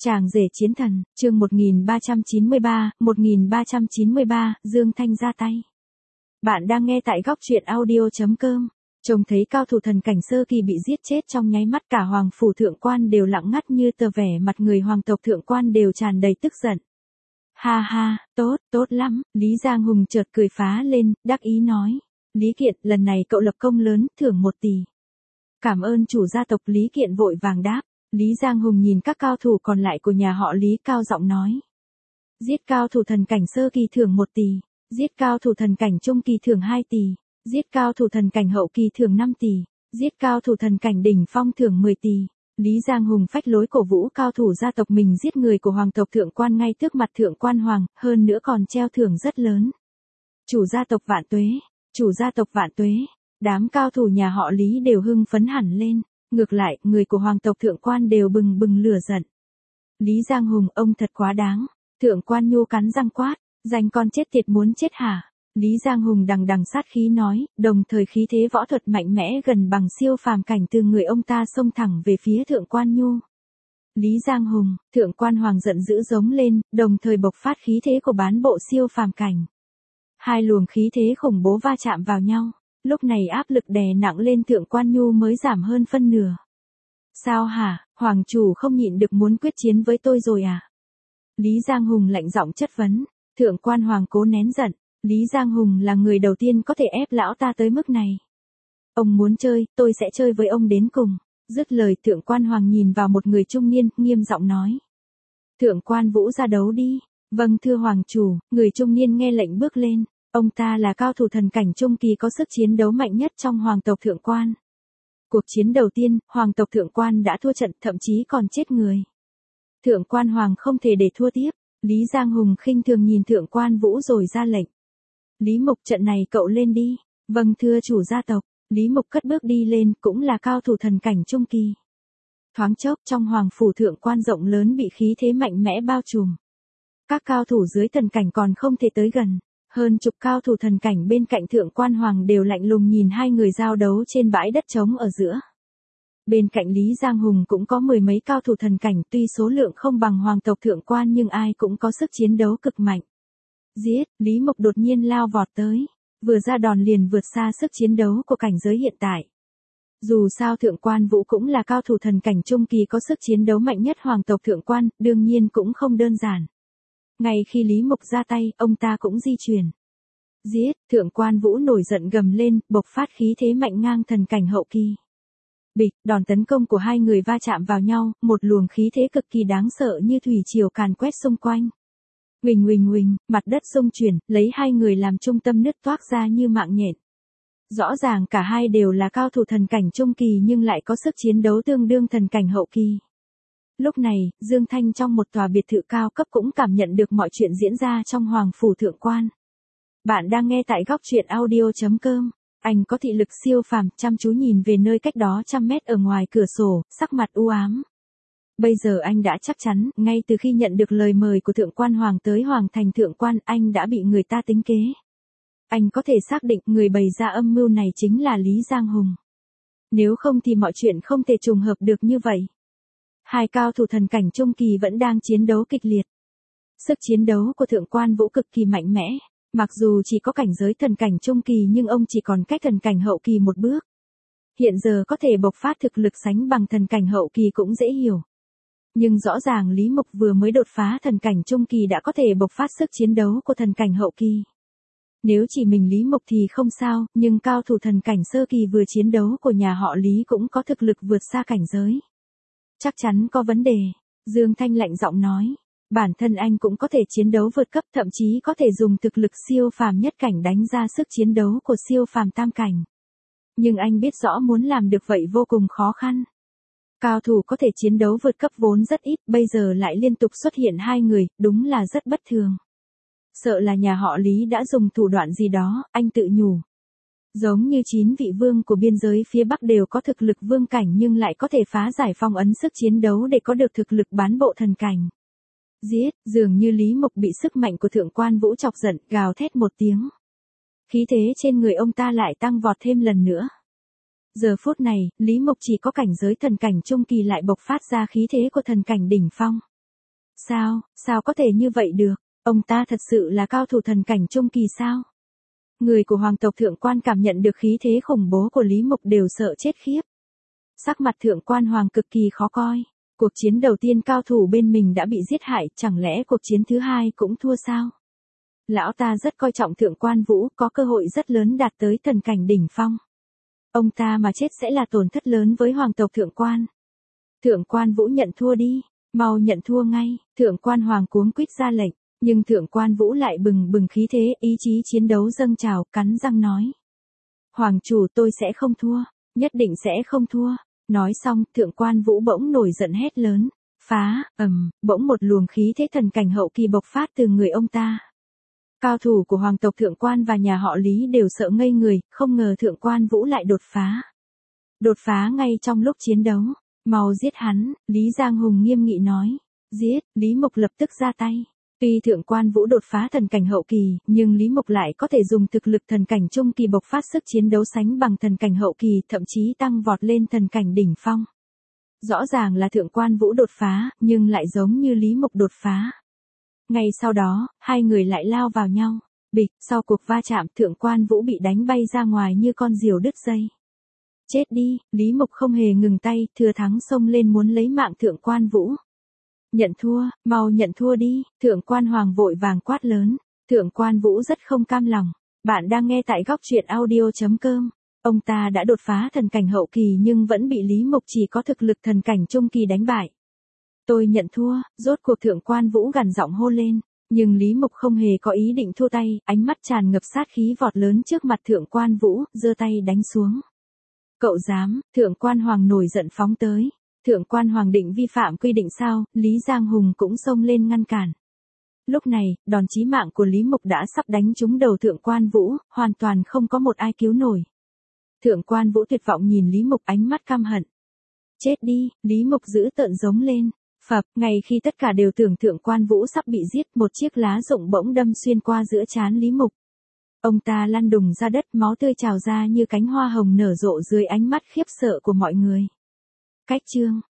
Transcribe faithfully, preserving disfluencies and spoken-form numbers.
Chàng rể chiến thần, chương một nghìn ba trăm chín mươi ba, một nghìn ba trăm chín mươi ba, Dương Thanh ra tay. Bạn đang nghe tại góc truyện audio chấm com. Trông thấy cao thủ thần cảnh sơ kỳ bị giết chết trong nháy mắt, cả hoàng phủ thượng quan đều lặng ngắt như tờ, vẻ mặt người hoàng tộc thượng quan đều tràn đầy tức giận. Ha ha, tốt, tốt lắm, Lý Giang Hùng chợt cười phá lên, đắc ý nói. Lý Kiện, lần này cậu lập công lớn, thưởng một tỷ. Cảm ơn chủ gia tộc. Lý Kiện vội vàng đáp. Lý Giang Hùng nhìn các cao thủ còn lại của nhà họ Lý, cao giọng nói. Giết cao thủ thần cảnh sơ kỳ thưởng một tỷ, giết cao thủ thần cảnh trung kỳ thưởng hai tỷ, giết cao thủ thần cảnh hậu kỳ thưởng năm tỷ, giết cao thủ thần cảnh đỉnh phong thưởng mười tỷ. Lý Giang Hùng phách lối cổ vũ cao thủ gia tộc mình giết người của hoàng tộc thượng quan ngay trước mặt thượng quan hoàng, hơn nữa còn treo thưởng rất lớn. Chủ gia tộc vạn tuế, chủ gia tộc vạn tuế, đám cao thủ nhà họ Lý đều hưng phấn hẳn lên. Ngược lại, người của hoàng tộc thượng quan đều bừng bừng lửa giận. Lý Giang Hùng, ông thật quá đáng. Thượng quan Nhu cắn răng quát, danh con chết tiệt muốn chết hả? Lý Giang Hùng đằng đằng sát khí nói, đồng thời khí thế võ thuật mạnh mẽ gần bằng siêu phàm cảnh từ người ông ta xông thẳng về phía thượng quan Nhu. Lý Giang Hùng, thượng quan hoàng giận dữ giống lên, đồng thời bộc phát khí thế của bán bộ siêu phàm cảnh. Hai luồng khí thế khủng bố va chạm vào nhau. Lúc này áp lực đè nặng lên thượng quan Nhu mới giảm hơn phân nửa. Sao hả, hoàng chủ không nhịn được muốn quyết chiến với tôi rồi à? Lý Giang Hùng lạnh giọng chất vấn. Thượng quan hoàng cố nén giận. Lý Giang Hùng là người đầu tiên có thể ép lão ta tới mức này. Ông muốn chơi, tôi sẽ chơi với ông đến cùng. Dứt lời, thượng quan hoàng nhìn vào một người trung niên, nghiêm giọng nói. Thượng quan Vũ ra đấu đi. Vâng thưa hoàng chủ. Người trung niên nghe lệnh bước lên. Ông ta là cao thủ thần cảnh trung kỳ có sức chiến đấu mạnh nhất trong hoàng tộc thượng quan. Cuộc chiến đầu tiên, hoàng tộc thượng quan đã thua trận, thậm chí còn chết người. Thượng quan hoàng không thể để thua tiếp. Lý Giang Hùng khinh thường nhìn thượng quan Vũ rồi ra lệnh. Lý Mục, trận này cậu lên đi. Vâng thưa chủ gia tộc. Lý Mục cất bước đi lên, cũng là cao thủ thần cảnh trung kỳ. Thoáng chốc trong hoàng phủ thượng quan rộng lớn bị khí thế mạnh mẽ bao trùm. Các cao thủ dưới thần cảnh còn không thể tới gần. Hơn chục cao thủ thần cảnh bên cạnh thượng quan hoàng đều lạnh lùng nhìn hai người giao đấu trên bãi đất trống ở giữa. Bên cạnh Lý Giang Hùng cũng có mười mấy cao thủ thần cảnh, tuy số lượng không bằng hoàng tộc thượng quan nhưng ai cũng có sức chiến đấu cực mạnh. Giết, Lý Mộc đột nhiên lao vọt tới, vừa ra đòn liền vượt xa sức chiến đấu của cảnh giới hiện tại. Dù sao thượng quan Vũ cũng là cao thủ thần cảnh trung kỳ có sức chiến đấu mạnh nhất hoàng tộc thượng quan, đương nhiên cũng không đơn giản. Ngay khi Lý Mục ra tay, ông ta cũng di chuyển. Giết, thượng quan Vũ nổi giận gầm lên, bộc phát khí thế mạnh ngang thần cảnh hậu kỳ. Bịch, đòn tấn công của hai người va chạm vào nhau, một luồng khí thế cực kỳ đáng sợ như thủy triều càn quét xung quanh. Huỳnh huỳnh huỳnh, mặt đất xung chuyển, lấy hai người làm trung tâm nứt toác ra như mạng nhện. Rõ ràng cả hai đều là cao thủ thần cảnh trung kỳ nhưng lại có sức chiến đấu tương đương thần cảnh hậu kỳ. Lúc này, Dương Thanh trong một tòa biệt thự cao cấp cũng cảm nhận được mọi chuyện diễn ra trong hoàng phủ thượng quan. Bạn đang nghe tại góc truyện audio chấm com. Anh có thị lực siêu phàm, chăm chú nhìn về nơi cách đó trăm mét ở ngoài cửa sổ, sắc mặt u ám. Bây giờ anh đã chắc chắn, ngay từ khi nhận được lời mời của thượng quan hoàng tới hoàng thành thượng quan, anh đã bị người ta tính kế. Anh có thể xác định người bày ra âm mưu này chính là Lý Giang Hùng. Nếu không thì mọi chuyện không thể trùng hợp được như vậy. Hai cao thủ thần cảnh trung kỳ vẫn đang chiến đấu kịch liệt. Sức chiến đấu của thượng quan Vũ cực kỳ mạnh mẽ, mặc dù chỉ có cảnh giới thần cảnh trung kỳ nhưng ông chỉ còn cách thần cảnh hậu kỳ một bước. Hiện giờ có thể bộc phát thực lực sánh bằng thần cảnh hậu kỳ cũng dễ hiểu. Nhưng rõ ràng Lý Mục vừa mới đột phá thần cảnh trung kỳ đã có thể bộc phát sức chiến đấu của thần cảnh hậu kỳ. Nếu chỉ mình Lý Mục thì không sao, nhưng cao thủ thần cảnh sơ kỳ vừa chiến đấu của nhà họ Lý cũng có thực lực vượt xa cảnh giới. Chắc chắn có vấn đề, Dương Thanh lạnh giọng nói. Bản thân anh cũng có thể chiến đấu vượt cấp, thậm chí có thể dùng thực lực siêu phàm nhất cảnh đánh ra sức chiến đấu của siêu phàm tam cảnh. Nhưng anh biết rõ muốn làm được vậy vô cùng khó khăn. Cao thủ có thể chiến đấu vượt cấp vốn rất ít, bây giờ lại liên tục xuất hiện hai người, đúng là rất bất thường. Sợ là nhà họ Lý đã dùng thủ đoạn gì đó, anh tự nhủ. Giống như chín vị vương của biên giới phía Bắc đều có thực lực vương cảnh nhưng lại có thể phá giải phong ấn sức chiến đấu để có được thực lực bán bộ thần cảnh. Giết, dường như Lý Mục bị sức mạnh của thượng quan Vũ chọc giận, gào thét một tiếng. Khí thế trên người ông ta lại tăng vọt thêm lần nữa. Giờ phút này, Lý Mục chỉ có cảnh giới thần cảnh trung kỳ lại bộc phát ra khí thế của thần cảnh đỉnh phong. Sao, sao có thể như vậy được? Ông ta thật sự là cao thủ thần cảnh trung kỳ sao? Người của hoàng tộc thượng quan cảm nhận được khí thế khủng bố của Lý Mục đều sợ chết khiếp. Sắc mặt thượng quan hoàng cực kỳ khó coi. Cuộc chiến đầu tiên cao thủ bên mình đã bị giết hại, chẳng lẽ cuộc chiến thứ hai cũng thua sao? Lão ta rất coi trọng thượng quan Vũ, có cơ hội rất lớn đạt tới thần cảnh đỉnh phong. Ông ta mà chết sẽ là tổn thất lớn với hoàng tộc thượng quan. Thượng quan Vũ nhận thua đi, mau nhận thua ngay, thượng quan hoàng cuống quýt ra lệnh, nhưng thượng quan Vũ lại bừng bừng khí thế, ý chí chiến đấu dâng trào, cắn răng nói. Hoàng chủ, tôi sẽ không thua, nhất định sẽ không thua. Nói xong, thượng quan Vũ bỗng nổi giận hét lớn, phá, ầm, bỗng một luồng khí thế thần cảnh hậu kỳ bộc phát từ người ông ta. Cao thủ của hoàng tộc thượng quan và nhà họ Lý đều sợ ngây người, không ngờ thượng quan Vũ lại đột phá. Đột phá ngay trong lúc chiến đấu, mau giết hắn, Lý Giang Hùng nghiêm nghị nói. Giết, Lý Mục lập tức ra tay. Tuy thượng quan Vũ đột phá thần cảnh hậu kỳ, nhưng Lý Mục lại có thể dùng thực lực thần cảnh trung kỳ bộc phát sức chiến đấu sánh bằng thần cảnh hậu kỳ, thậm chí tăng vọt lên thần cảnh đỉnh phong. Rõ ràng là thượng quan Vũ đột phá, nhưng lại giống như Lý Mục đột phá. Ngay sau đó, hai người lại lao vào nhau. Bịch, sau cuộc va chạm, thượng quan Vũ bị đánh bay ra ngoài như con diều đứt dây. Chết đi, Lý Mục không hề ngừng tay, thừa thắng xông lên muốn lấy mạng thượng quan Vũ. Nhận thua, mau nhận thua đi, thượng quan hoàng vội vàng quát lớn. Thượng quan Vũ rất không cam lòng. Bạn đang nghe tại góc truyện audio chấm com. Ông ta đã đột phá thần cảnh hậu kỳ nhưng vẫn bị Lý Mục chỉ có thực lực thần cảnh trung kỳ đánh bại. Tôi nhận thua, rốt cuộc thượng quan Vũ gằn giọng hô lên. Nhưng Lý Mục không hề có ý định thua tay, ánh mắt tràn ngập sát khí vọt lớn trước mặt thượng quan Vũ, giơ tay đánh xuống. Cậu dám, thượng quan hoàng nổi giận phóng tới. Thượng quan hoàng định vi phạm quy định sao, Lý Giang Hùng cũng xông lên ngăn cản. Lúc này, đòn chí mạng của Lý Mục đã sắp đánh trúng đầu thượng quan Vũ, hoàn toàn không có một ai cứu nổi. Thượng quan Vũ tuyệt vọng nhìn Lý Mục ánh mắt căm hận. Chết đi, Lý Mục giữ tợn giống lên. Phập, ngay khi tất cả đều tưởng thượng quan Vũ sắp bị giết, một chiếc lá rụng bỗng đâm xuyên qua giữa trán Lý Mục. Ông ta lăn đùng ra đất, máu tươi trào ra như cánh hoa hồng nở rộ dưới ánh mắt khiếp sợ của mọi người. Cách chương